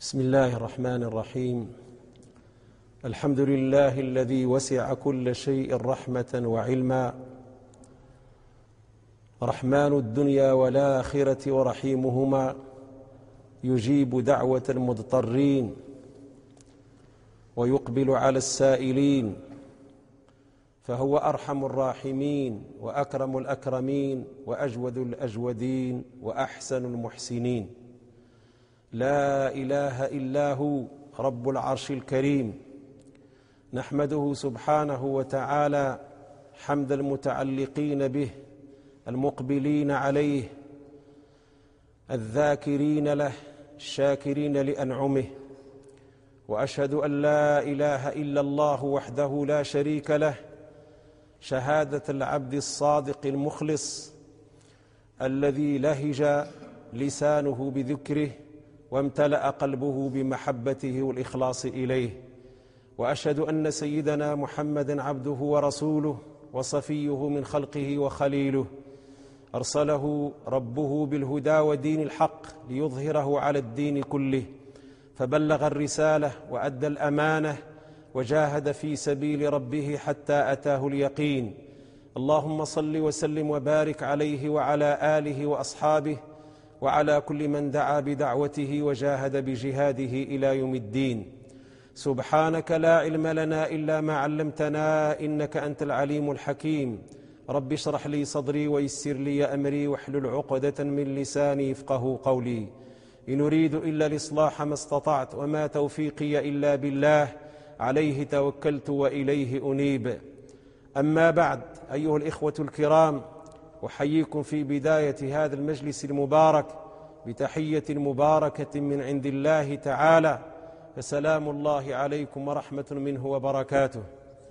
بسم الله الرحمن الرحيم. الحمد لله الذي وسع كل شيء رحمة وعلما، رحمن الدنيا والآخرة ورحيمهما، يجيب دعوة المضطرين ويقبل على السائلين، فهو أرحم الراحمين وأكرم الأكرمين وأجود الأجودين وأحسن المحسنين. لا إله إلا هو رب العرش الكريم، نحمده سبحانه وتعالى حمد المتعلقين به المقبلين عليه الذاكرين له الشاكرين لأنعمه، وأشهد أن لا إله إلا الله وحده لا شريك له، شهادة العبد الصادق المخلص الذي لهج لسانه بذكره وامتلأ قلبه بمحبته والإخلاص إليه. وأشهد أن سيدنا محمدًا عبده ورسوله وصفيه من خلقه وخليله، أرسله ربه بالهدى ودين الحق ليظهره على الدين كله، فبلغ الرسالة وأدى الأمانة وجاهد في سبيل ربه حتى أتاه اليقين. اللهم صل وسلم وبارك عليه وعلى آله وأصحابه وعلى كل من دعا بدعوته وجاهد بجهاده إلى يوم الدين. سبحانك لا علم لنا إلا ما علمتنا إنك أنت العليم الحكيم. رب اشرح لي صدري ويسر لي أمري واحلل عقدة من لساني يفقهوا قولي. إن أريد إلا الإصلاح ما استطعت وما توفيقي إلا بالله، عليه توكلت وإليه أنيب. أما بعد، أيها الإخوة الكرام، أحييكم في بداية هذا المجلس المبارك بتحية مباركة من عند الله تعالى، فسلام الله عليكم ورحمة منه وبركاته.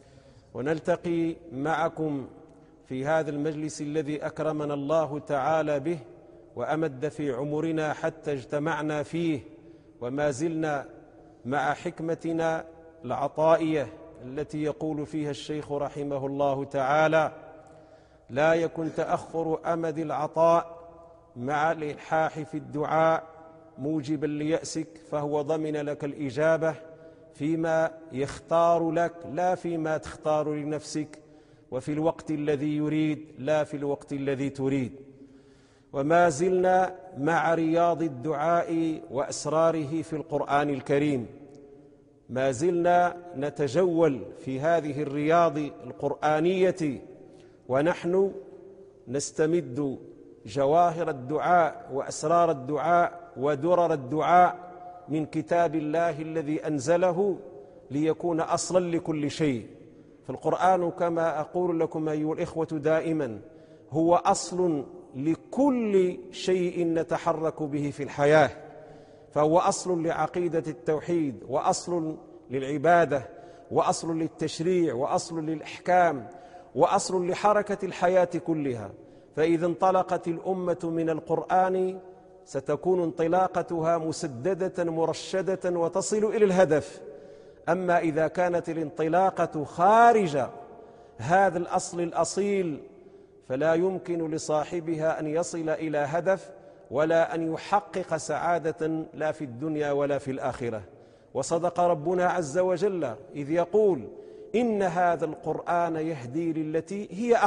ونلتقي معكم في هذا المجلس الذي أكرمنا الله تعالى به وأمد في عمرنا حتى اجتمعنا فيه، وما زلنا مع حكمتنا العطائية التي يقول فيها الشيخ رحمه الله تعالى: لا يكن تأخر أمد العطاء مع الإلحاح في الدعاء موجبا ليأسك، فهو ضمن لك الإجابة فيما يختار لك لا فيما تختار لنفسك، وفي الوقت الذي يريد لا في الوقت الذي تريد. وما زلنا مع رياض الدعاء وأسراره في القرآن الكريم، ما زلنا نتجول في هذه الرياض القرآنية ونحن نستمد جواهر الدعاء وأسرار الدعاء ودرر الدعاء من كتاب الله الذي أنزله ليكون أصلا لكل شيء. فالقرآن كما أقول لكم أيها الإخوة دائما هو أصل لكل شيء نتحرك به في الحياة، فهو أصل لعقيدة التوحيد، وأصل للعبادة، وأصل للتشريع، وأصل للأحكام، وأصل لحركة الحياة كلها. فإذا انطلقت الأمة من القرآن ستكون انطلاقتها مسددة مرشدة وتصل إلى الهدف. أما إذا كانت الانطلاقة خارج هذا الأصل الأصيل فلا يمكن لصاحبها أن يصل إلى هدف ولا أن يحقق سعادة لا في الدنيا ولا في الآخرة. وصدق ربنا عز وجل إذ يقول: إن هذا القرآن يهدي للتي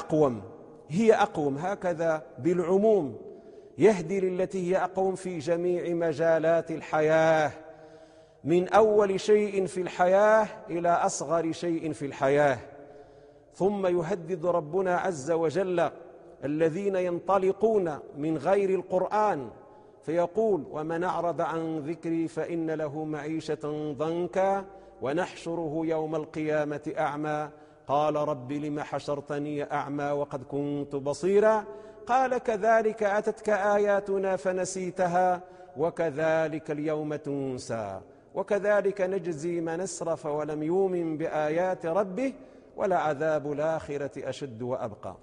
هي أقوم، هكذا بالعموم، يهدي للتي هي أقوم في جميع مجالات الحياة، من أول شيء في الحياة إلى أصغر شيء في الحياة. ثم يهدد ربنا عز وجل الذين ينطلقون من غير القرآن فيقول: ومن أعرض عن ذكري فإن له معيشة ضنكا ونحشره يوم القيامة أعمى قال رب لم حشرتني أعمى وقد كنت بصيرا قال كذلك أتتك آياتنا فنسيتها وكذلك اليوم تنسى وكذلك نجزي من أسرف ولم يؤمن بآيات ربه ولعذاب الآخرة أشد وأبقى.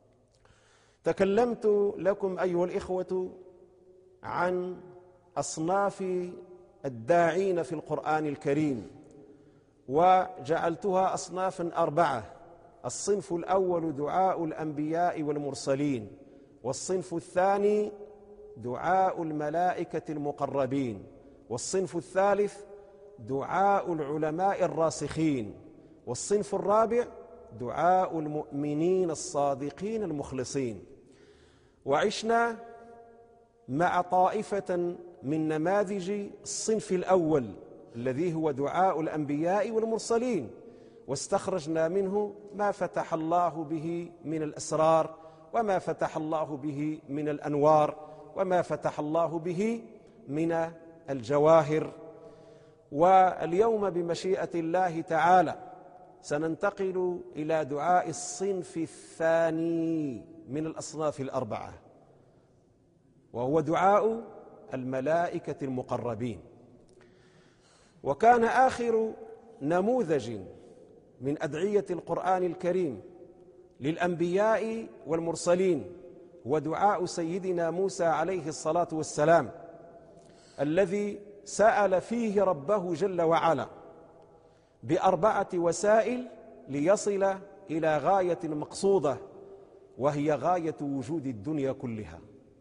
تكلمت لكم أيها الإخوة عن أصناف الداعين في القرآن الكريم، وجعلتها أصنافا 4. الصنف الأول دعاء الأنبياء والمرسلين، والصنف الثاني دعاء الملائكة المقربين، والصنف الثالث دعاء العلماء الراسخين، والصنف الرابع دعاء المؤمنين الصادقين المخلصين. وعشنا مع طائفة من نماذج الصنف الأول الذي هو دعاء الأنبياء والمرسلين، واستخرجنا منه ما فتح الله به من الأسرار، وما فتح الله به من الأنوار، وما فتح الله به من الجواهر. واليوم بمشيئة الله تعالى سننتقل إلى دعاء الصنف الثاني من الأصناف الأربعة، وهو دعاء الملائكة المقربين. وكان آخر نموذج من أدعية القرآن الكريم للأنبياء والمرسلين هو دعاء سيدنا موسى عليه الصلاة والسلام، الذي سأل فيه ربه جل وعلا بأربعة وسائل ليصل إلى غاية مقصودة، وهي غاية وجود الدنيا كلها.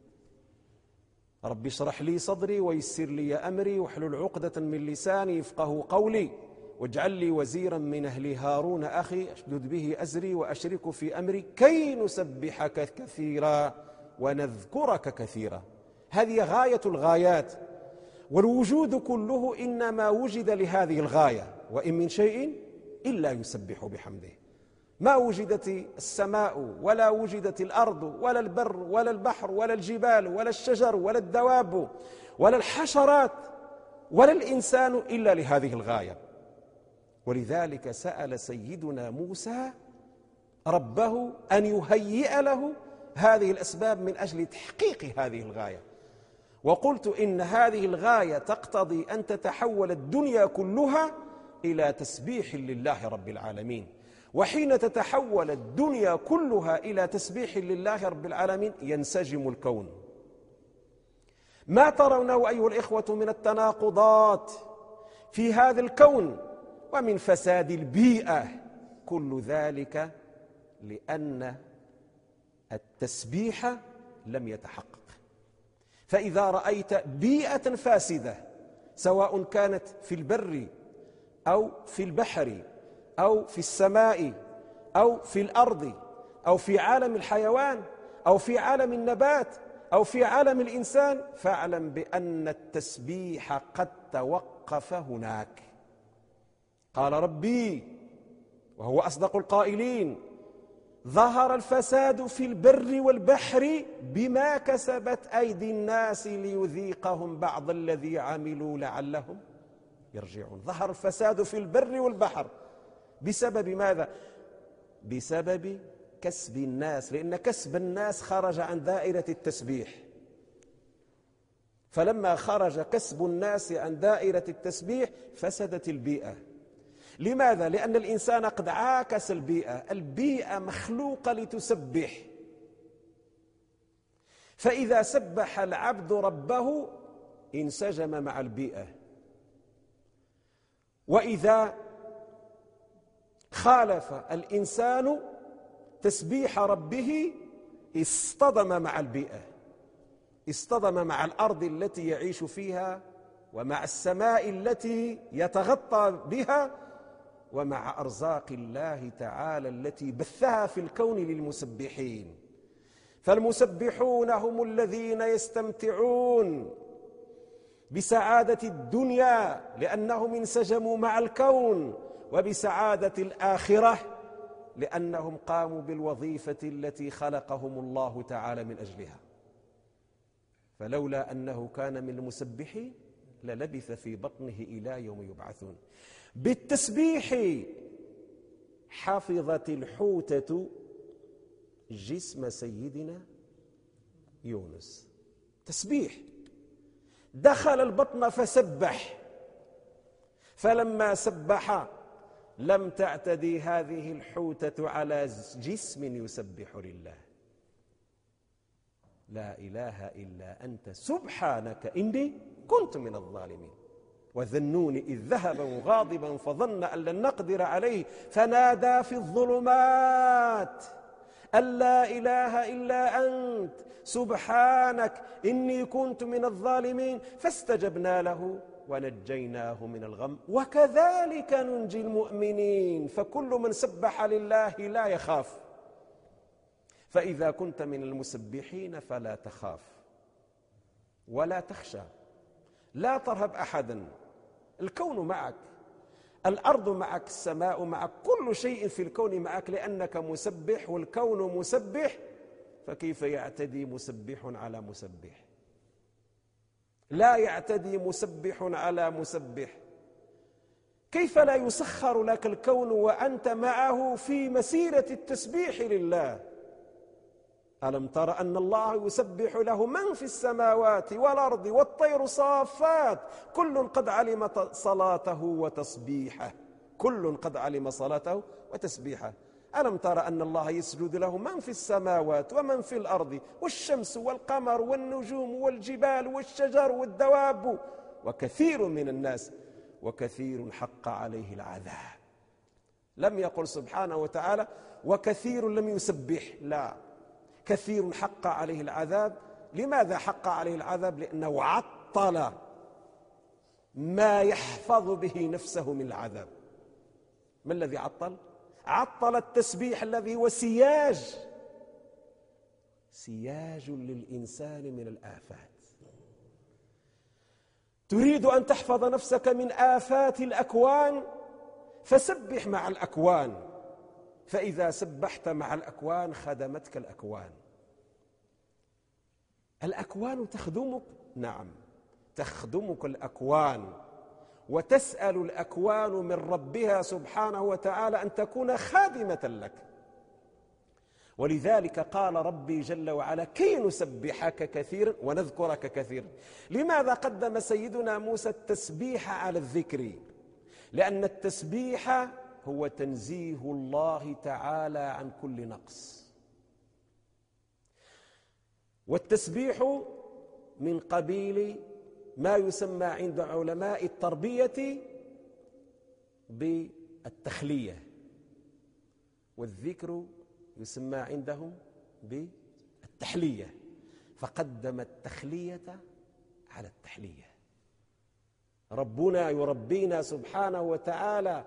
رب اشرح لي صدري ويسر لي أمري واحلل عقدة من لساني يفقه قولي واجعل لي وزيرا من أهلي هارون أخي اشدد به أزري وأشرك في أمري كي نسبحك كثيرا ونذكرك كثيرا. هذه غاية الغايات، والوجود كله إنما وجد لهذه الغاية، وإن من شيء إلا يسبح بحمده. ما وجدت السماء ولا وجدت الأرض ولا البر ولا البحر ولا الجبال ولا الشجر ولا الدواب ولا الحشرات ولا الإنسان إلا لهذه الغاية. ولذلك سأل سيدنا موسى ربه أن يهيئ له هذه الأسباب من أجل تحقيق هذه الغاية. وقلت إن هذه الغاية تقتضي أن تتحول الدنيا كلها إلى تسبيح لله رب العالمين. وحين تتحول الدنيا كلها إلى تسبيح لله رب العالمين ينسجم الكون. ما ترونه أيها الإخوة من التناقضات في هذا الكون ومن فساد البيئة، كل ذلك لأن التسبيح لم يتحقق. فإذا رأيت بيئة فاسدة سواء كانت في البر أو في البحر أو في السماء أو في الأرض أو في عالم الحيوان أو في عالم النبات أو في عالم الإنسان، فاعلم بأن التسبيح قد توقف هناك. قال ربي وهو أصدق القائلين: ظهر الفساد في البر والبحر بما كسبت أيدي الناس ليذيقهم بعض الذي عملوا لعلهم يرجعون. ظهر الفساد في البر والبحر بسبب ماذا؟ بسبب كسب الناس، لأن كسب الناس خرج عن دائرة التسبيح. فلما خرج كسب الناس عن دائرة التسبيح فسدت البيئة. لماذا؟ لأن الإنسان قد عاكس البيئة. البيئة مخلوقة لتسبح، فإذا سبح العبد ربه انسجم مع البيئة، وإذا خالف الإنسان تسبيح ربه اصطدم مع البيئة، اصطدم مع الأرض التي يعيش فيها، ومع السماء التي يتغطى بها، ومع أرزاق الله تعالى التي بثها في الكون للمسبحين. فالمسبحون هم الذين يستمتعون بسعادة الدنيا لأنهم انسجموا مع الكون، وبسعادة الآخرة لأنهم قاموا بالوظيفة التي خلقهم الله تعالى من أجلها. فلولا أنه كان من المسبحين للبث في بطنه إلى يوم يبعثون. بالتسبيح حفظت الحوتة جسم سيدنا يونس. تسبيح، دخل البطن فسبح، فلما سبح لم تعتدي هذه الحوتة على جسم يسبح لله. لا إله إلا أنت سبحانك إني كنت من الظالمين. وذنون إذ ذهب مغاضبا فظن أن لن نقدر عليه فنادى في الظلمات أن لا إله إلا أنت سبحانك إني كنت من الظالمين، فاستجبنا له ونجيناه من الغم وكذلك ننجي المؤمنين. فكل من سبح لله لا يخاف، فإذا كنت من المسبحين فلا تخاف ولا تخشى، لا ترهب أحدا. الكون معك، الأرض معك، السماء معك، كل شيء في الكون معك، لأنك مسبح والكون مسبح. فكيف يعتدي مسبح على مسبح؟ لا يعتدي مسبح على مسبح. كيف لا يسخر لك الكون وأنت معه في مسيرة التسبيح لله؟ ألم تر أن الله يسبح له من في السماوات والأرض والطير صافات كل قد علم صلاته وتسبيحه، كل قد علم صلاته وتسبيحه. ألم تر أن الله يسجد له من في السماوات ومن في الأرض والشمس والقمر والنجوم والجبال والشجر والدواب وكثير من الناس وكثير حق عليه العذاب. لم يقل سبحانه وتعالى وكثير لم يسبح، لا، كثير حق عليه العذاب. لماذا حق عليه العذاب؟ لأنه عطل ما يحفظ به نفسه من العذاب. ما الذي عطل؟ عطل التسبيح الذي هو سياج للإنسان من الآفات. تريد أن تحفظ نفسك من آفات الأكوان، فسبح مع الأكوان، فإذا سبحت مع الأكوان خدمتك الأكوان. الأكوان تخدمك، نعم تخدمك الأكوان، وتسأل الأكوان من ربها سبحانه وتعالى أن تكون خادمة لك. ولذلك قال ربي جل وعلا كي نسبحك كثيرا ونذكرك كثيرا. لماذا قدم سيدنا موسى التسبيح على الذكر؟ لأن التسبيح هو تنزيه الله تعالى عن كل نقص، والتسبيح من قبيل ما يسمى عند علماء التربية بالتخلية، والذكر يسمى عندهم بالتحلية، فقدم التخلية على التحلية. ربنا يربينا سبحانه وتعالى،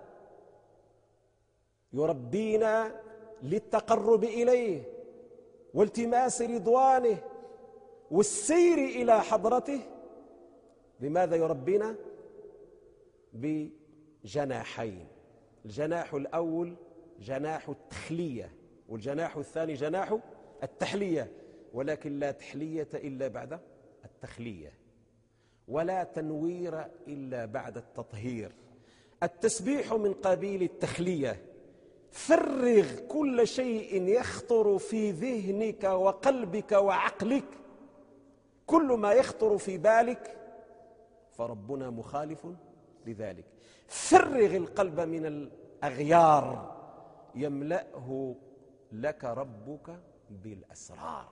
يربينا للتقرب إليه والتماس رضوانه والسير إلى حضرته. لماذا يربينا؟ بجناحين، الجناح الأول جناح التخلية، والجناح الثاني جناح التحلية، ولكن لا تحلية إلا بعد التخلية، ولا تنوير إلا بعد التطهير. التسبيح من قبيل التخلية، فرغ كل شيء يخطر في ذهنك وقلبك وعقلك، كل ما يخطر في بالك فربنا مخالف لذلك. فرغ القلب من الأغيار يملأه لك ربك بالأسرار.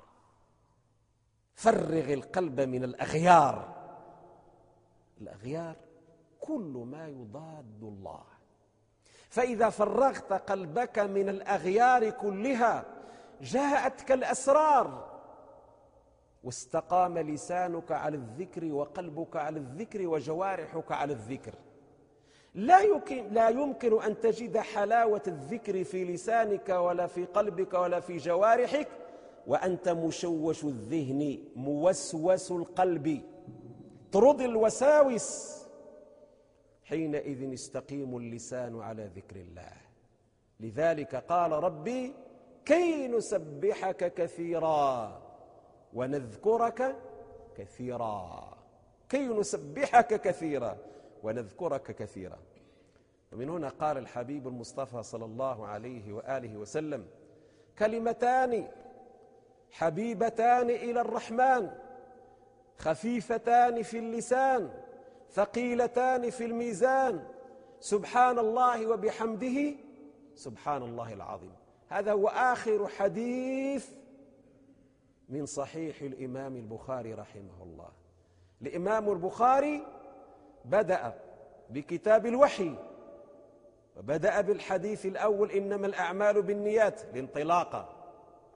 فرغ القلب من الأغيار، الأغيار كل ما يضاد الله. فإذا فرغت قلبك من الأغيار كلها جاءتك الأسرار، واستقام لسانك على الذكر وقلبك على الذكر وجوارحك على الذكر. لا يمكن أن تجد حلاوة الذكر في لسانك ولا في قلبك ولا في جوارحك وأنت مشوش الذهن موسوس القلب. طرد الوساوس، حينئذ يستقيم اللسان على ذكر الله. لذلك قال ربي كي نسبحك كثيرا ونذكرك كثيرا، كي نسبحك كثيرا ونذكرك كثيرا. ومن هنا قال الحبيب المصطفى صلى الله عليه وآله وسلم كلمتان حبيبتان إلى الرحمن خفيفتان في اللسان ثقيلتان في الميزان، سبحان الله وبحمده سبحان الله العظيم. هذا هو آخر حديث من صحيح الإمام البخاري رحمه الله. الإمام البخاري بدأ بكتاب الوحي، وبدأ بالحديث الأول إنما الأعمال بالنيات الانطلاقة،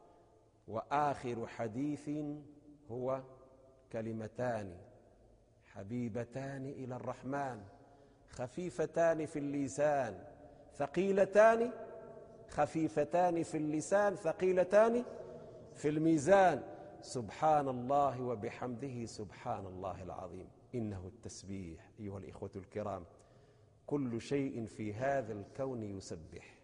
وآخر حديث هو كلمتان حبيبتان إلى الرحمن خفيفتان في اللسان ثقيلتان، خفيفتان في اللسان ثقيلتان في الميزان، سبحان الله وبحمده سبحان الله العظيم. إنه التسبيح أيها الإخوة الكرام، كل شيء في هذا الكون يسبح.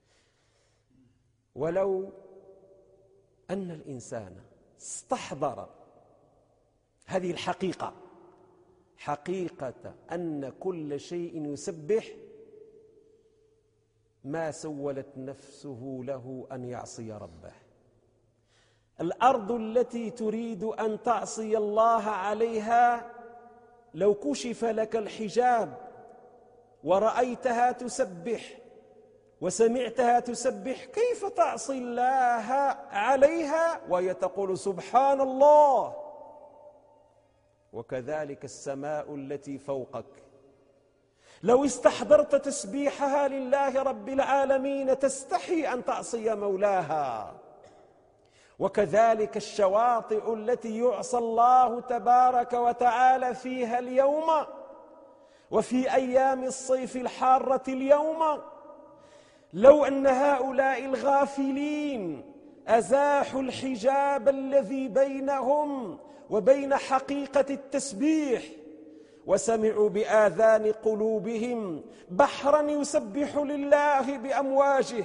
ولو أن الإنسان استحضر هذه الحقيقة، حقيقة أن كل شيء يسبح، ما سولت نفسه له أن يعصي ربه. الأرض التي تريد أن تعصي الله عليها لو كشف لك الحجاب ورأيتها تسبح وسمعتها تسبح، كيف تعصي الله عليها وهي تقول سبحان الله؟ وكذلك السماء التي فوقك لو استحضرت تسبيحها لله رب العالمين تستحي أن تعصي مولاها. وكذلك الشواطئ التي يعصى الله تبارك وتعالى فيها اليوم، وفي أيام الصيف الحارة اليوم، لو أن هؤلاء الغافلين أزاحوا الحجاب الذي بينهم وبين حقيقة التسبيح وسمعوا بآذان قلوبهم بحرا يسبح لله بأمواجه،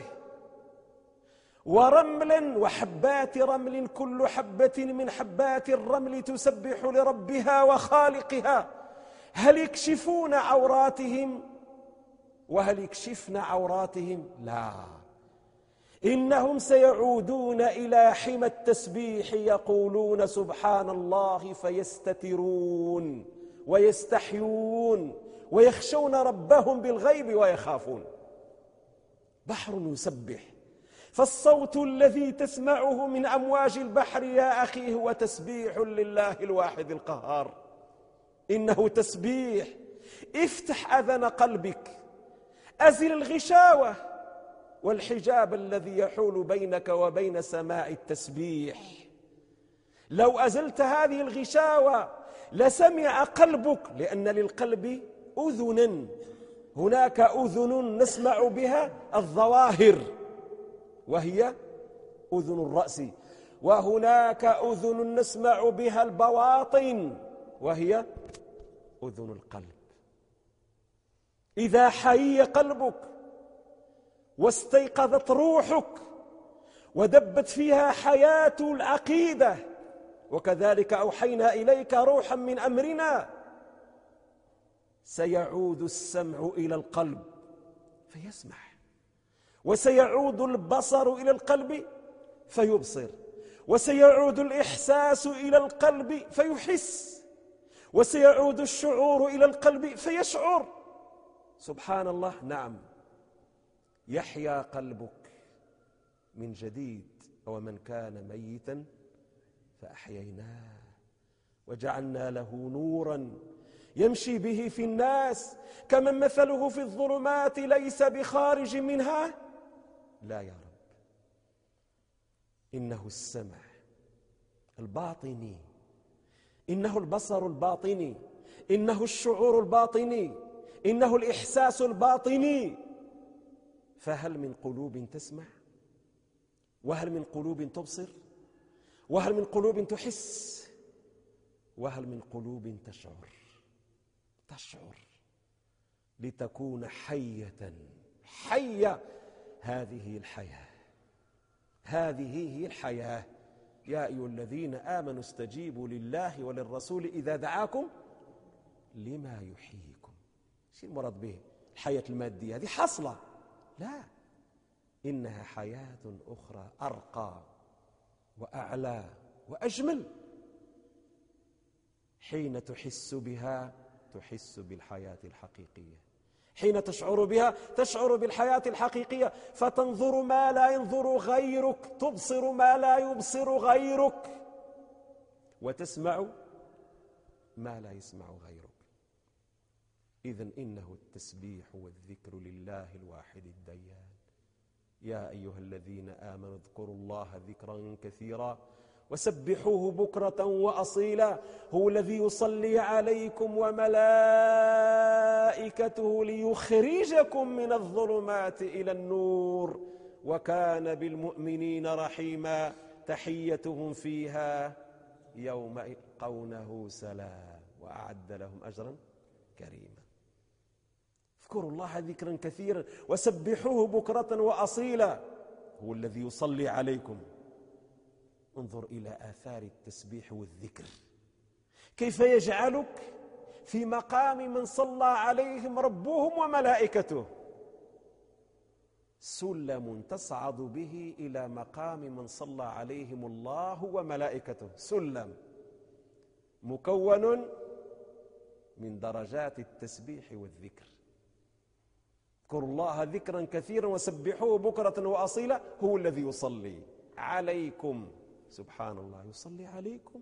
ورملا وحبات رمل، كل حبة من حبات الرمل تسبح لربها وخالقها، هل يكشفون عوراتهم؟ وهل يكشفن عوراتهم؟ لا، إنهم سيعودون إلى حمى التسبيح يقولون سبحان الله، فيستترون ويستحيون ويخشون ربهم بالغيب ويخافون. بحر يسبح، فالصوت الذي تسمعه من أمواج البحر يا أخي هو تسبيح لله الواحد القهار. إنه تسبيح. افتح أذن قلبك، أزل الغشاوة والحجاب الذي يحول بينك وبين سماع التسبيح. لو أزلت هذه الغشاوة لسمع قلبك، لأن للقلب أذنا، هناك أذن نسمع بها الظواهر وهي أذن الرأس، وهناك أذن نسمع بها البواطن وهي أذن القلب. إذا حي قلبك واستيقظت روحك ودبت فيها حياة العقيدة، وكذلك أوحينا إليك روحا من أمرنا، سيعود السمع إلى القلب فيسمع، وسيعود البصر إلى القلب فيبصر، وسيعود الإحساس إلى القلب فيحس، وسيعود الشعور إلى القلب فيشعر. سبحان الله. نعم، يحيا قلبك من جديد. ومن كان ميتا فأحييناه وجعلنا له نورا يمشي به في الناس كمن مثله في الظلمات ليس بخارج منها. لا يا رب، إنه السمع الباطني، إنه البصر الباطني، إنه الشعور الباطني، إنه الإحساس الباطني. فهل من قلوب تسمع؟ وهل من قلوب تبصر؟ وهل من قلوب تحس؟ وهل من قلوب تشعر لتكون حية. هذه الحياة، هذه هي الحياة. يا أيها الذين آمنوا استجيبوا لله وللرسول إذا دعاكم لما يحييكم. شو المراد به؟ الحياة المادية هذه حصلة؟ لا، إنها حياة أخرى أرقى وأعلى وأجمل. حين تحس بها تحس بالحياة الحقيقية، حين تشعر بها تشعر بالحياة الحقيقية، فتنظر ما لا ينظر غيرك، تبصر ما لا يبصر غيرك، وتسمع ما لا يسمع غيرك. إذن إنه التسبيح والذكر لله الواحد الديان. يا أيها الذين آمنوا اذكروا الله ذكرا كثيرا وسبحوه بكرة وأصيلا هو الذي يصلي عليكم وملائكته ليخرجكم من الظلمات إلى النور وكان بالمؤمنين رحيما تحيتهم فيها يوم يلقونه سلام وأعد لهم أجرا كريما. اذكروا الله ذكرا كثيرا وسبحوه بكرة وأصيلا هو الذي يصلي عليكم. انظر إلى آثار التسبيح والذكر كيف يجعلك في مقام من صلى عليهم ربهم وملائكته، سلم تصعد به إلى مقام من صلى عليهم الله وملائكته، سلم مكون من درجات التسبيح والذكر. اذكروا الله ذكرا كثيرا وسبحوه بكرة وأصيلا هو الذي يصلي عليكم. سبحان الله، يصلي عليكم.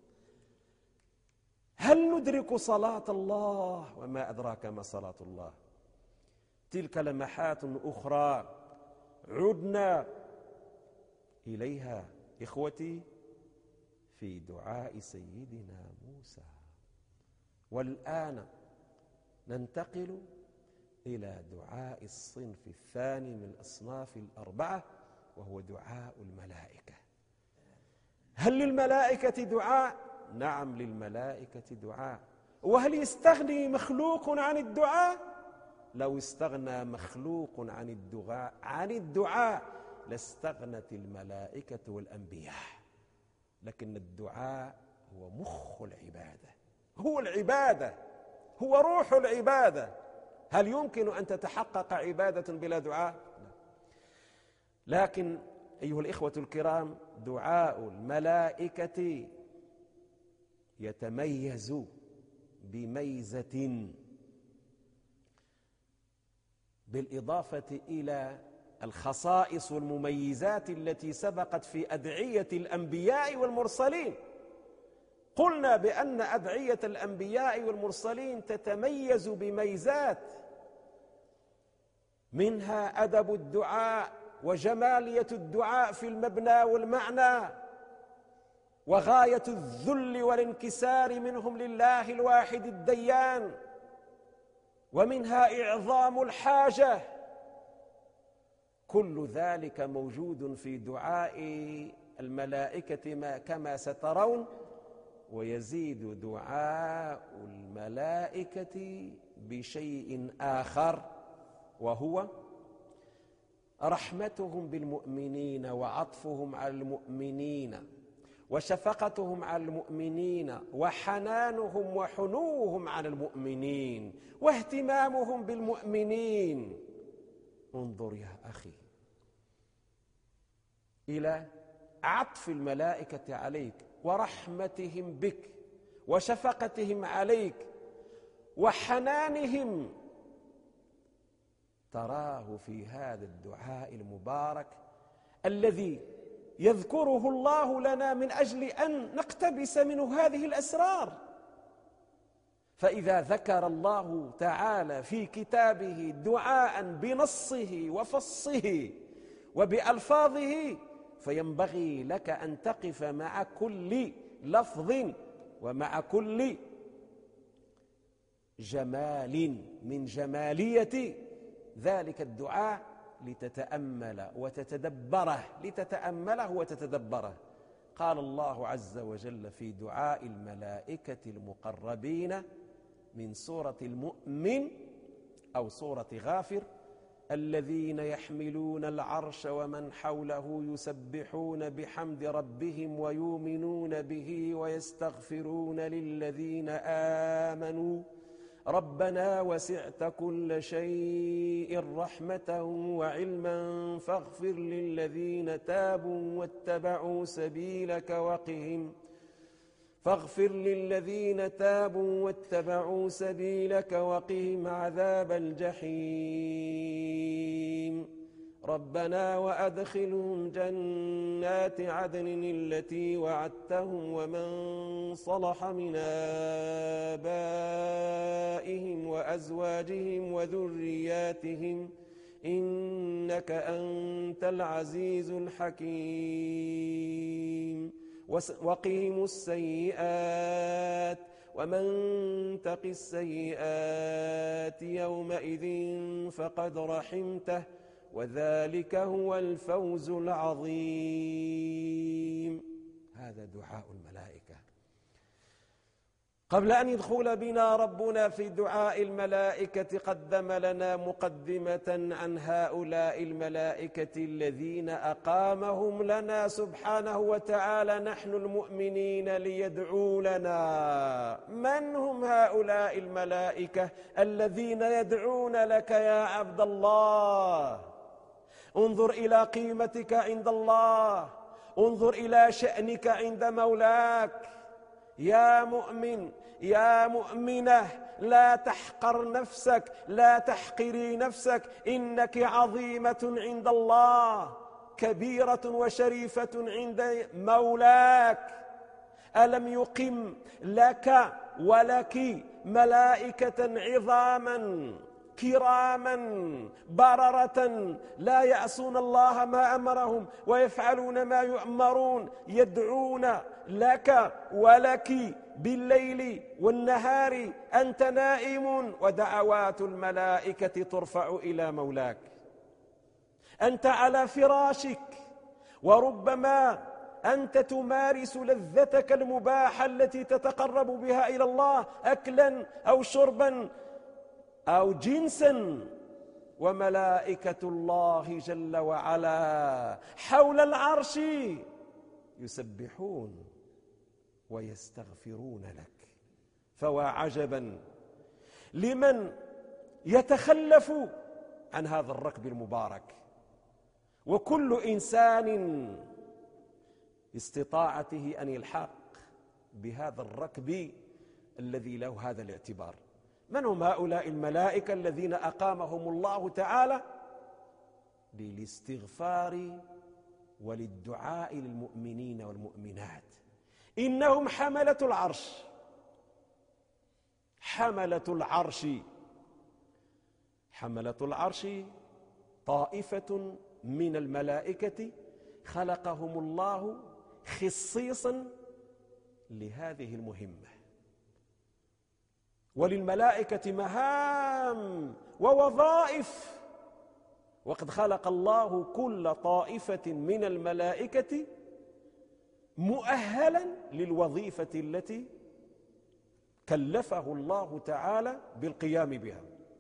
هل ندرك صلاة الله؟ وما أدراك ما صلاة الله. تلك لمحات أخرى عدنا إليها إخوتي في دعاء سيدنا موسى. والآن ننتقل إلى دعاء الصنف الثاني من الأصناف الأربعة وهو دعاء الملائكة. هل للملائكة دعاء؟ نعم للملائكة دعاء. وهل يستغني مخلوق عن الدعاء؟ لو استغنى مخلوق عن الدعاء لاستغنت الملائكة والأنبياء. لكن الدعاء هو مخ العبادة، هو العبادة، هو روح العبادة. هل يمكن أن تتحقق عبادة بلا دعاء؟ لا. لكن أيها الإخوة الكرام، دعاء الملائكة يتميز بميزة بالإضافة إلى الخصائص والمميزات التي سبقت في أدعية الأنبياء والمرسلين. قلنا بأن أدعية الأنبياء والمرسلين تتميز بميزات، منها أدب الدعاء وجمالية الدعاء في المبنى والمعنى وغاية الذل والانكسار منهم لله الواحد الديان، ومنها إعظام الحاجة. كل ذلك موجود في دعاء الملائكة كما سترون. ويزيد دعاء الملائكة بشيء آخر وهو رحمتهم بالمؤمنين وعطفهم على المؤمنين وشفقتهم على المؤمنين وحنانهم وحنوهم على المؤمنين واهتمامهم بالمؤمنين. انظر يا أخي إلى عطف الملائكة عليك ورحمتهم بك وشفقتهم عليك وحنانهم. تراه في هذا الدعاء المبارك الذي يذكره الله لنا من أجل أن نقتبس منه هذه الأسرار. فإذا ذكر الله تعالى في كتابه دعاء بنصه وفصه وبألفاظه فينبغي لك أن تقف مع كل لفظ ومع كل جمال من جمالية ذلك الدعاء لتتأمله وتتدبره. قال الله عز وجل في دعاء الملائكة المقربين من سورة المؤمن أو سورة غافر: الذين يحملون العرش ومن حوله يسبحون بحمد ربهم ويؤمنون به ويستغفرون للذين آمنوا ربنا وسعت كل شيء رحمة وعلما فاغفر للذين تابوا واتبعوا سبيلك وقهم عذاب الجحيم. ربنا وأدخلهم جنات عدن التي وعدتهم ومن صلح من آبائهم وأزواجهم وذرياتهم إنك أنت العزيز الحكيم وقهم السيئات ومن تق السيئات يومئذ فقد رحمته وذلك هو الفوز العظيم. هذا دعاء الملائكة. قبل أن يدخل بنا ربنا في دعاء الملائكة قدم لنا مقدمة عن هؤلاء الملائكة الذين أقامهم لنا سبحانه وتعالى نحن المؤمنين ليدعوا لنا. من هم هؤلاء الملائكة الذين يدعون لك يا عبد الله؟ انظر إلى قيمتك عند الله، انظر إلى شأنك عند مولاك. يا مؤمن يا مؤمنة، لا تحقر نفسك، لا تحقري نفسك، إنك عظيمة عند الله، كبيرة وشريفة عند مولاك. ألم يقم لك ولك ملائكة عظاما كراما بررة لا يعصون الله ما أمرهم ويفعلون ما يؤمرون، يدعون لك ولك بالليل والنهار أنت نائم، ودعوات الملائكة ترفع إلى مولاك. أنت على فراشك وربما أنت تمارس لذتك المباحة التي تتقرب بها إلى الله، أكلا أو شربا أو جنسا، وملائكة الله جل وعلا حول العرش يسبحون ويستغفرون لك. فوا عجبا لمن يتخلف عن هذا الركب المبارك، وكل إنسان باستطاعته أن يلحق بهذا الركب الذي له هذا الاعتبار. من هم هؤلاء الملائكة الذين أقامهم الله تعالى للاستغفار وللدعاء للمؤمنين والمؤمنات؟ إنهم حملة العرش. حملة العرش، حملة العرش طائفة من الملائكة خلقهم الله خصيصا لهذه المهمة. وللملائكة مهام ووظائف، وقد خلق الله كل طائفة من الملائكة مؤهلا للوظيفة التي كلفه الله تعالى بالقيام بها.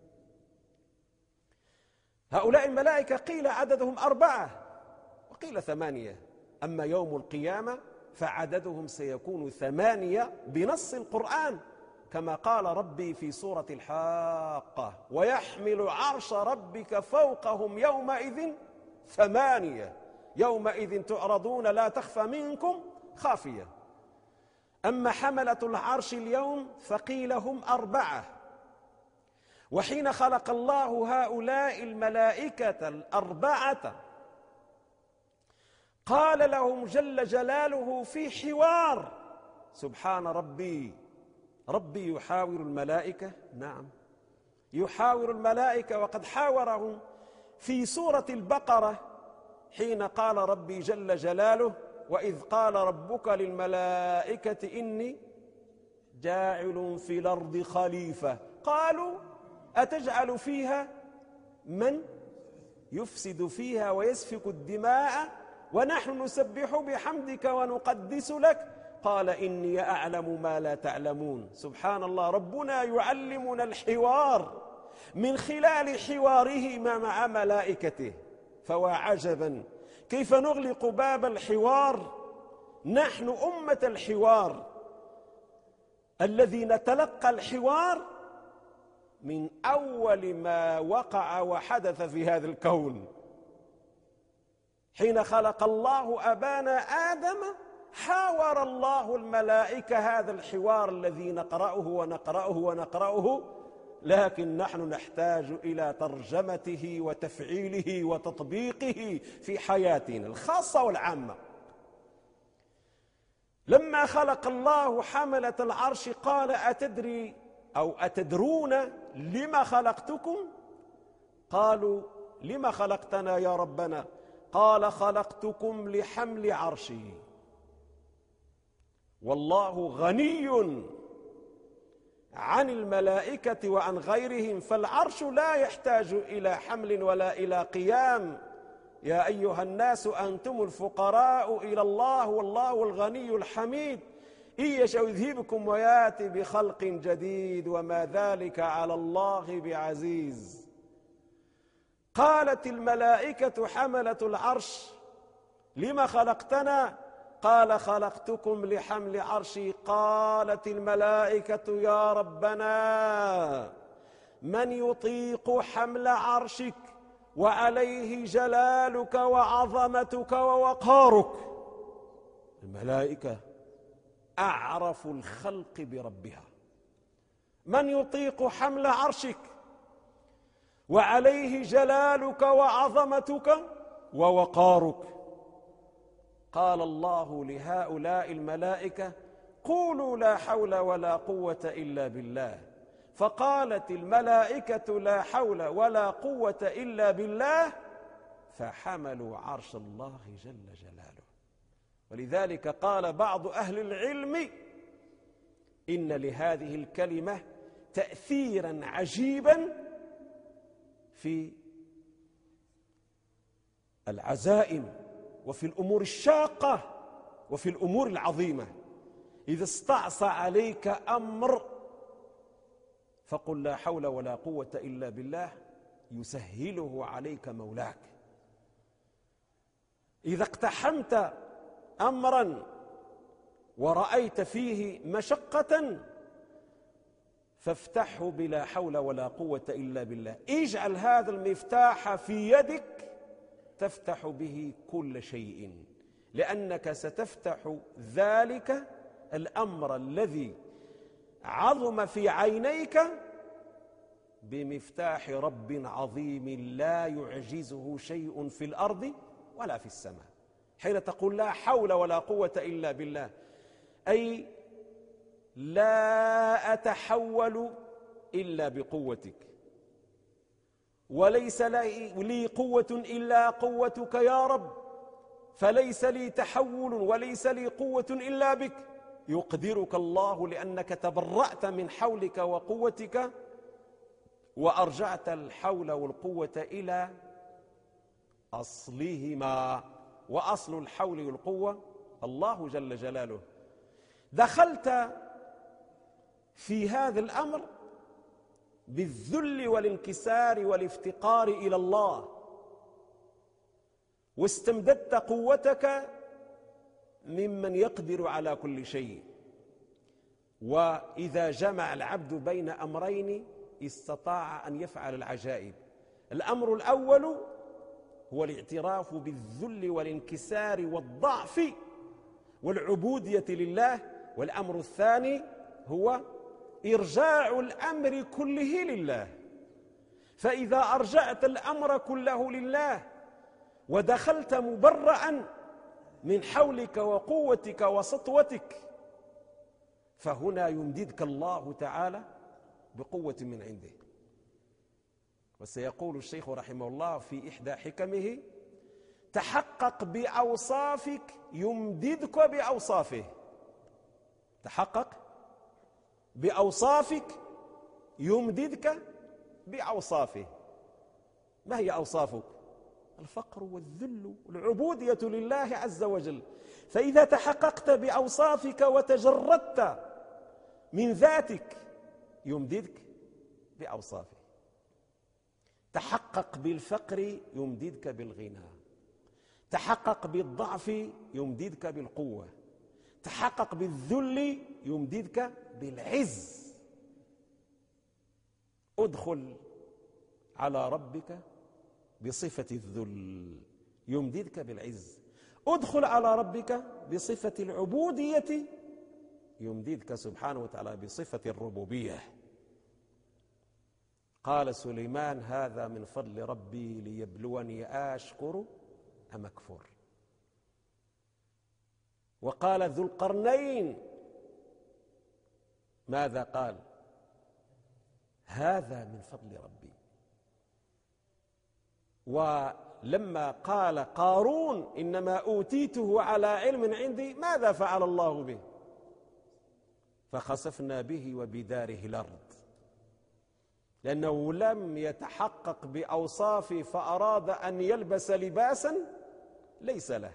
هؤلاء الملائكة قيل عددهم 4 وقيل 8، أما يوم القيامة فعددهم سيكون 8 بنص القرآن، كما قال ربي في سورة الحاقة: ويحمل عرش ربك فوقهم يومئذ 8 يومئذ تعرضون لا تخفى منكم خافية. أما حملة العرش اليوم فقيل هم 4. وحين خلق الله هؤلاء الملائكة 4 قال لهم جل جلاله في حوار، سبحان ربي، ربي يحاور الملائكة، نعم يحاور الملائكة، وقد حاورهم في سورة البقرة حين قال ربي جل جلاله: وإذ قال ربك للملائكة إني جاعل في الأرض خليفة قالوا أتجعل فيها من يفسد فيها ويسفك الدماء ونحن نسبح بحمدك ونقدس لك قال إني أعلم ما لا تعلمون. سبحان الله، ربنا يعلمنا الحوار من خلال حواره مع ملائكته. فوا عجبا كيف نغلق باب الحوار، نحن أمة الحوار الذي نتلقى الحوار من أول ما وقع وحدث في هذا الكون. حين خلق الله أبانا آدم حاور الله الملائكة هذا الحوار الذي نقرأه ونقرأه ونقرأه، لكن نحن نحتاج إلى ترجمته وتفعيله وتطبيقه في حياتنا الخاصة والعامة. لما خلق الله حملة العرش قال: أتدري أو أتدرون لما خلقتكم؟ قالوا: لما خلقتنا يا ربنا؟ قال خلقتكم لحمل عرشي. والله غني عن الملائكة وعن غيرهم، فالعرش لا يحتاج إلى حمل ولا إلى قيام. يا أيها الناس أنتم الفقراء إلى الله والله الغني الحميد، إن يشأ يذهبكم ويأتي بخلق جديد وما ذلك على الله بعزيز. قالت الملائكة حملة العرش لما خلقتنا؟ قال خلقتكم لحمل عرشي. قالت الملائكة يا ربنا من يطيق حمل عرشك وعليه جلالك وعظمتك ووقارك؟ الملائكة أعرف الخلق بربها. من يطيق حمل عرشك وعليه جلالك وعظمتك ووقارك؟ قال الله لهؤلاء الملائكة قولوا لا حول ولا قوة إلا بالله. فقالت الملائكة لا حول ولا قوة إلا بالله، فحملوا عرش الله جل جلاله. ولذلك قال بعض أهل العلم إن لهذه الكلمة تأثيرا عجيبا في العزائم وفي الأمور الشاقة وفي الأمور العظيمة. إذا استعصى عليك أمر فقل لا حول ولا قوة إلا بالله يسهله عليك مولاك. إذا اقتحمت أمرا ورأيت فيه مشقة فافتحه بلا حول ولا قوة إلا بالله. اجعل هذا المفتاح في يدك تفتح به كل شيء، لأنك ستفتح ذلك الأمر الذي عظم في عينيك بمفتاح رب عظيم لا يعجزه شيء في الأرض ولا في السماء. حين تقول لا حول ولا قوة إلا بالله أي لا أتحول إلا بقوتك، وليس لي قوة إلا قوتك يا رب، فليس لي تحول وليس لي قوة إلا بك. يقدرك الله لأنك تبرأت من حولك وقوتك وأرجعت الحول والقوة إلى أصلهما، وأصل الحول والقوة الله جل جلاله. دخلت في هذا الأمر بالذل والانكسار والافتقار إلى الله، واستمددت قوتك ممن يقدر على كل شيء. وإذا جمع العبد بين أمرين استطاع أن يفعل العجائب. الأمر الأول هو الاعتراف بالذل والانكسار والضعف والعبودية لله، والأمر الثاني هو إرجاع الأمر كله لله. فإذا أرجعت الأمر كله لله ودخلت مبرأ من حولك وقوتك وسطوتك، فهنا يمددك الله تعالى بقوة من عنده. وسيقول الشيخ رحمه الله في إحدى حكمه تحقق بأوصافك يمددك بأوصافه. تحقق بأوصافك يمددك بأوصافه. ما هي أوصافك؟ الفقر والذل والعبودية لله عز وجل. فإذا تحققت بأوصافك وتجردت من ذاتك يمددك بأوصافه. تحقق بالفقر يمددك بالغنى، تحقق بالضعف يمددك بالقوة، تحقق بالذل يمددك بالعز. ادخل على ربك بصفة الذل يمددك بالعز، ادخل على ربك بصفة العبودية يمددك سبحانه وتعالى بصفة الربوبية. قال سليمان هذا من فضل ربي ليبلوني أشكر أم أكفر. وقال ذو القرنين ماذا قال؟ هذا من فضل ربي. ولما قال قارون إنما أوتيته على علم عندي، ماذا فعل الله به؟ فخسفنا به وبداره الأرض، لأنه لم يتحقق بأوصافه فأراد أن يلبس لباسا ليس له.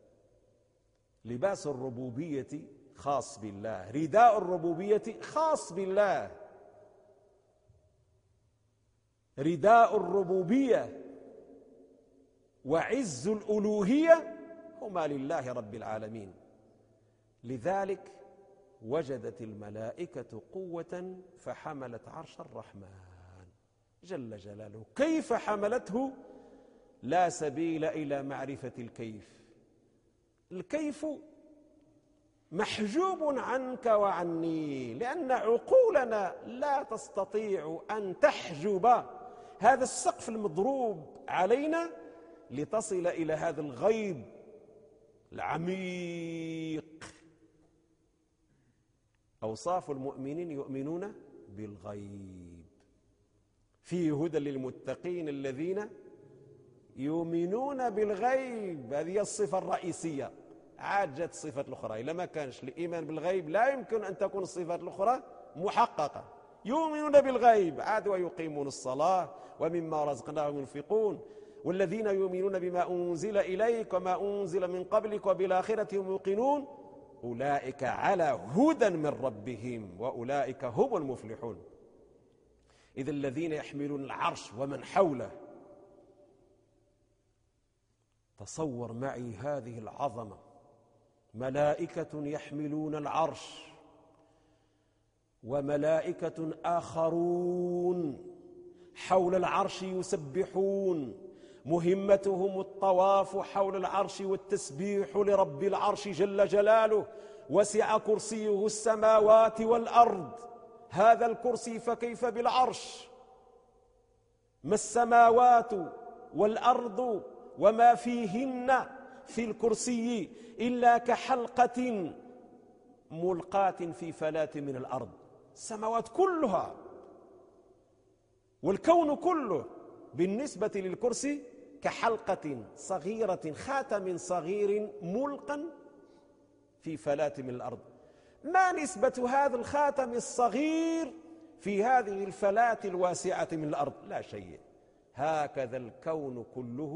لباس الربوبية خاص بالله، رداء الربوبية خاص بالله، رداء الربوبية وعز الألوهية هما لله رب العالمين. لذلك وجدت الملائكة قوة فحملت عرش الرحمن جل جلاله. كيف حملته؟ لا سبيل إلى معرفة الكيف. الكيف محجوب عنك وعني، لأن عقولنا لا تستطيع أن تحجب هذا السقف المضروب علينا لتصل إلى هذا الغيب العميق. أوصاف المؤمنين: يؤمنون بالغيب. فيه هدى للمتقين الذين يؤمنون بالغيب. هذه الصفة الرئيسية. عاد جت الصفة الأخرى. إذا ما كانش الإيمان بالغيب لا يمكن أن تكون الصفات الأخرى محققة. يؤمنون بالغيب عاد ويقيمون الصلاة ومما رزقناهم ينفقون، والذين يؤمنون بما أنزل إليك وما أنزل من قبلك وبالآخرة هم يوقنون أولئك على هدى من ربهم وأولئك هم المفلحون. إذا الذين يحملون العرش ومن حوله، تصور معي هذه العظمة، ملائكة يحملون العرش وملائكة آخرون حول العرش يسبحون، مهمتهم الطواف حول العرش والتسبيح لرب العرش جل جلاله. وسع كرسيه السماوات والأرض. هذا الكرسي فكيف بالعرش؟ ما السماوات والأرض وما فيهن في الكرسي إلا كحلقة ملقاة في فلاة من الأرض. السماوات كلها والكون كله بالنسبة للكرسي كحلقة صغيرة، خاتم صغير ملقا في فلاة من الأرض. ما نسبة هذا الخاتم الصغير في هذه الفلاة الواسعة من الأرض؟ لا شيء. هكذا الكون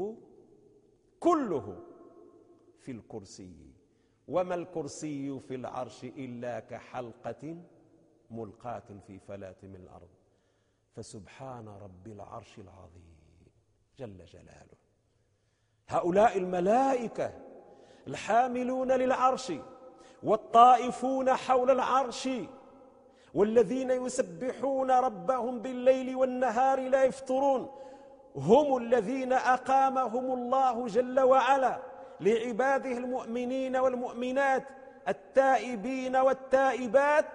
كله في الكرسي. وما الكرسي في العرش إلا كحلقة ملقاة في فلاة من الأرض. فسبحان رب العرش العظيم جل جلاله. هؤلاء الملائكة الحاملون للعرش والطائفون حول العرش والذين يسبحون ربهم بالليل والنهار لا يفترون، هم الذين أقامهم الله جل وعلا لعباده المؤمنين والمؤمنات التائبين والتائبات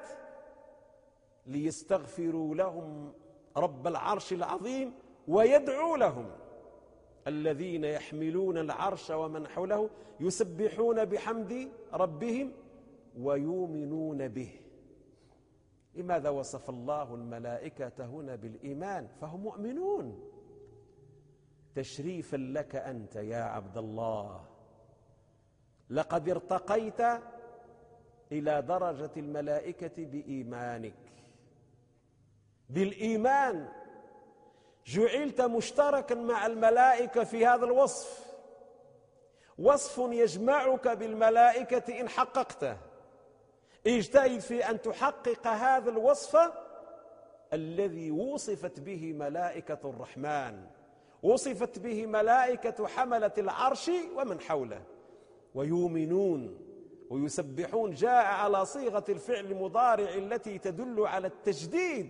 ليستغفروا لهم رب العرش العظيم ويدعو لهم. الذين يحملون العرش ومن حوله يسبحون بحمد ربهم ويؤمنون به. لماذا وصف الله الملائكة هنا بالإيمان؟ فهم مؤمنون. تشريفا لك أنت يا عبد الله، لقد ارتقيت إلى درجة الملائكة بإيمانك. بالإيمان جعلت مشتركا مع الملائكة في هذا الوصف، وصف يجمعك بالملائكة إن حققته. اجتهد في أن تحقق هذا الوصف الذي وصفت به ملائكة الرحمن، وصفت به ملائكة حملة العرش ومن حوله. ويؤمنون ويسبحون جاء على صيغة الفعل المضارع التي تدل على التجديد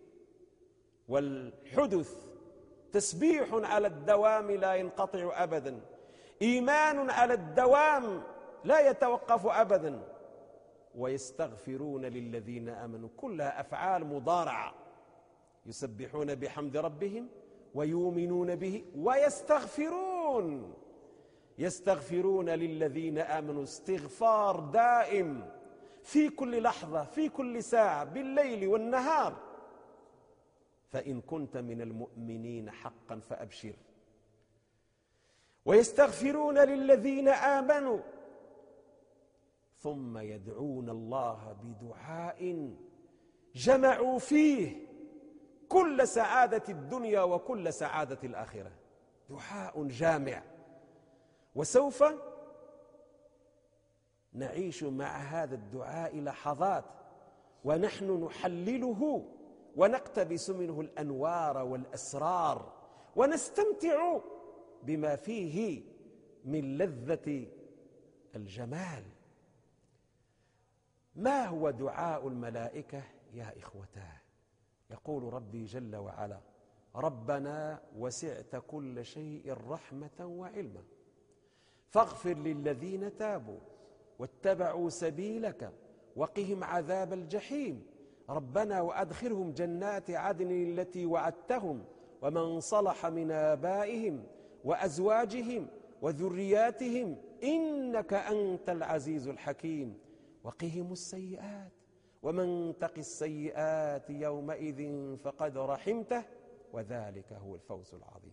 والحدث. تسبيح على الدوام لا ينقطع أبدا، إيمان على الدوام لا يتوقف أبدا. ويستغفرون للذين آمنوا، كلها أفعال مضارعة. يسبحون بحمد ربهم ويؤمنون به ويستغفرون. يستغفرون للذين آمنوا استغفار دائم في كل لحظة في كل ساعة بالليل والنهار. فإن كنت من المؤمنين حقا فأبشر ويستغفرون للذين آمنوا ثم يدعون الله بدعاء جمعوا فيه كل سعادة الدنيا وكل سعادة الآخرة. دعاء جامع. وسوف نعيش مع هذا الدعاء لحظات ونحن نحلله ونقتبس منه الأنوار والأسرار ونستمتع بما فيه من لذة الجمال. ما هو دعاء الملائكة يا إخوتاه؟ يقول ربي جل وعلا: ربنا وسعت كل شيء رحمة وعلما فاغفر للذين تابوا واتبعوا سبيلك وقهم عذاب الجحيم ربنا وأدخلهم جنات عدن التي وعدتهم ومن صلح من آبائهم وأزواجهم وذرياتهم إنك أنت العزيز الحكيم وقهم السيئات ومن تق السيئات يومئذ فقد رحمته وذلك هو الفوز العظيم.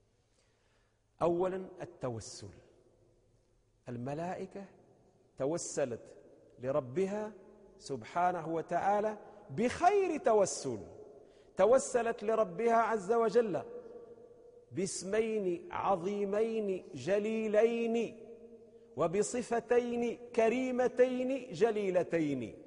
أولا التوسل. الملائكة توسلت لربها سبحانه وتعالى بخير توسل. توسلت لربها عز وجل باسمين عظيمين جليلين وبصفتين كريمتين جليلتين،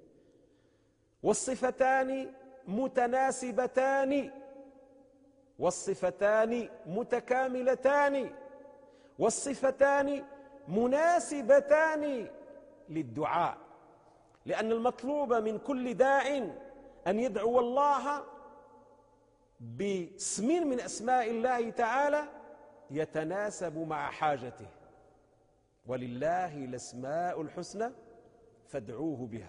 والصفتان متناسبتان والصفتان متكاملتان والصفتان مناسبتان للدعاء، لأن المطلوب من كل داع أن يدعو الله باسم من أسماء الله تعالى يتناسب مع حاجته، ولله الأسماء الحسنى فادعوه بها.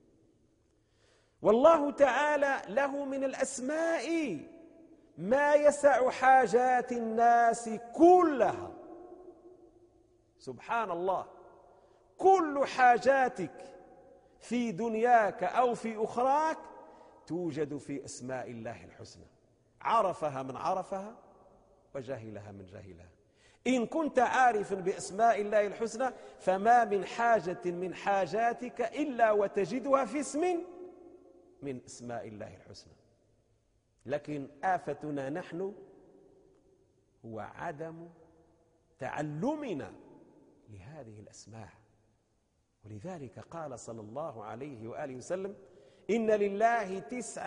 والله تعالى له من الأسماء ما يسع حاجات الناس كلها. سبحان الله، كل حاجاتك في دنياك أو في أخراك توجد في أسماء الله الحسنى، عرفها من عرفها وجهلها من جهلها. إن كنت عارفا بأسماء الله الحسنى فما من حاجة من حاجاتك إلا وتجدها في اسم من أسماء الله الحسنى. لكن آفتنا نحن هو عدم تعلمنا لهذه الأسماء، ولذلك قال صلى الله عليه وآله وسلم: إن لله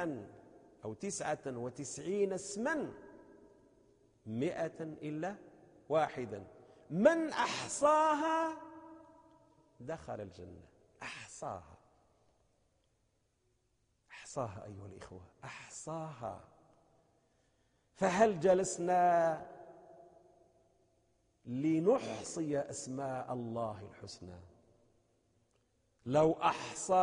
99 اسما 100 إلا واحدا من أحصاها دخل الجنة. أحصاها أيها الإخوة، أحصاها. فهل جلسنا لنحصي أسماء الله الحسنى؟ لو أحصى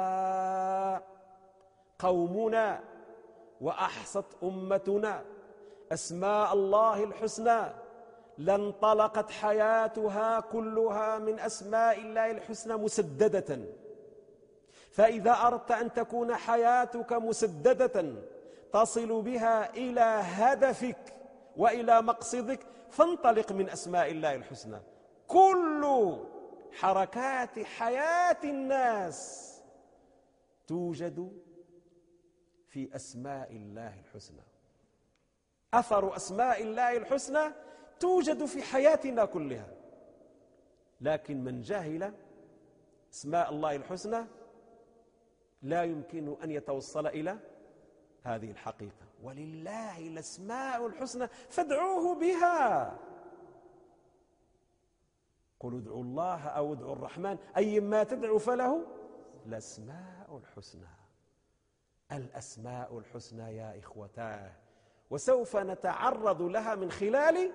قومنا وأحصت أمتنا أسماء الله الحسنى لانطلقت حياتها كلها من أسماء الله الحسنى مسددة. فإذا أردت أن تكون حياتك مسددة تصل بها إلى هدفك وإلى مقصدك فانطلق من أسماء الله الحسنى. كل حركات حياة الناس توجد في أسماء الله الحسنى. أثر أسماء الله الحسنى توجد في حياتنا كلها. لكن من جهل أسماء الله الحسنى لا يمكن أن يتوصل إلى هذه الحقيقة. ولله الأسماء الحسنى فادعوه بها. قل ادعوا الله أو ادعوا الرحمن أيما تدعو فله الأسماء الحسنى. الأسماء الحسنى يا إخوتاه، وسوف نتعرض لها من خلال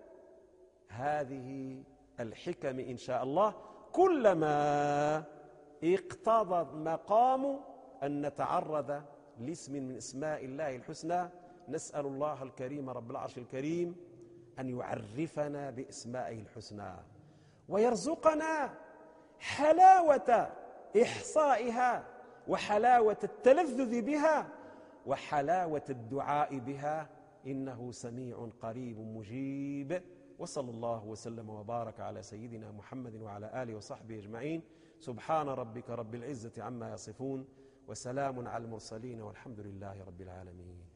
هذه الحكم إن شاء الله كلما اقتضى المقام أن نتعرض لاسم من اسماء الله الحسنى. نسأل الله الكريم رب العرش الكريم أن يعرفنا بأسمائه الحسنى ويرزقنا حلاوة إحصائها وحلاوة التلذذ بها وحلاوة الدعاء بها، إنه سميع قريب مجيب. وصلى الله وسلم وبارك على سيدنا محمد وعلى آله وصحبه أجمعين. سبحان ربك رب العزة عما يصفون، وسلام على المرسلين، والحمد لله رب العالمين.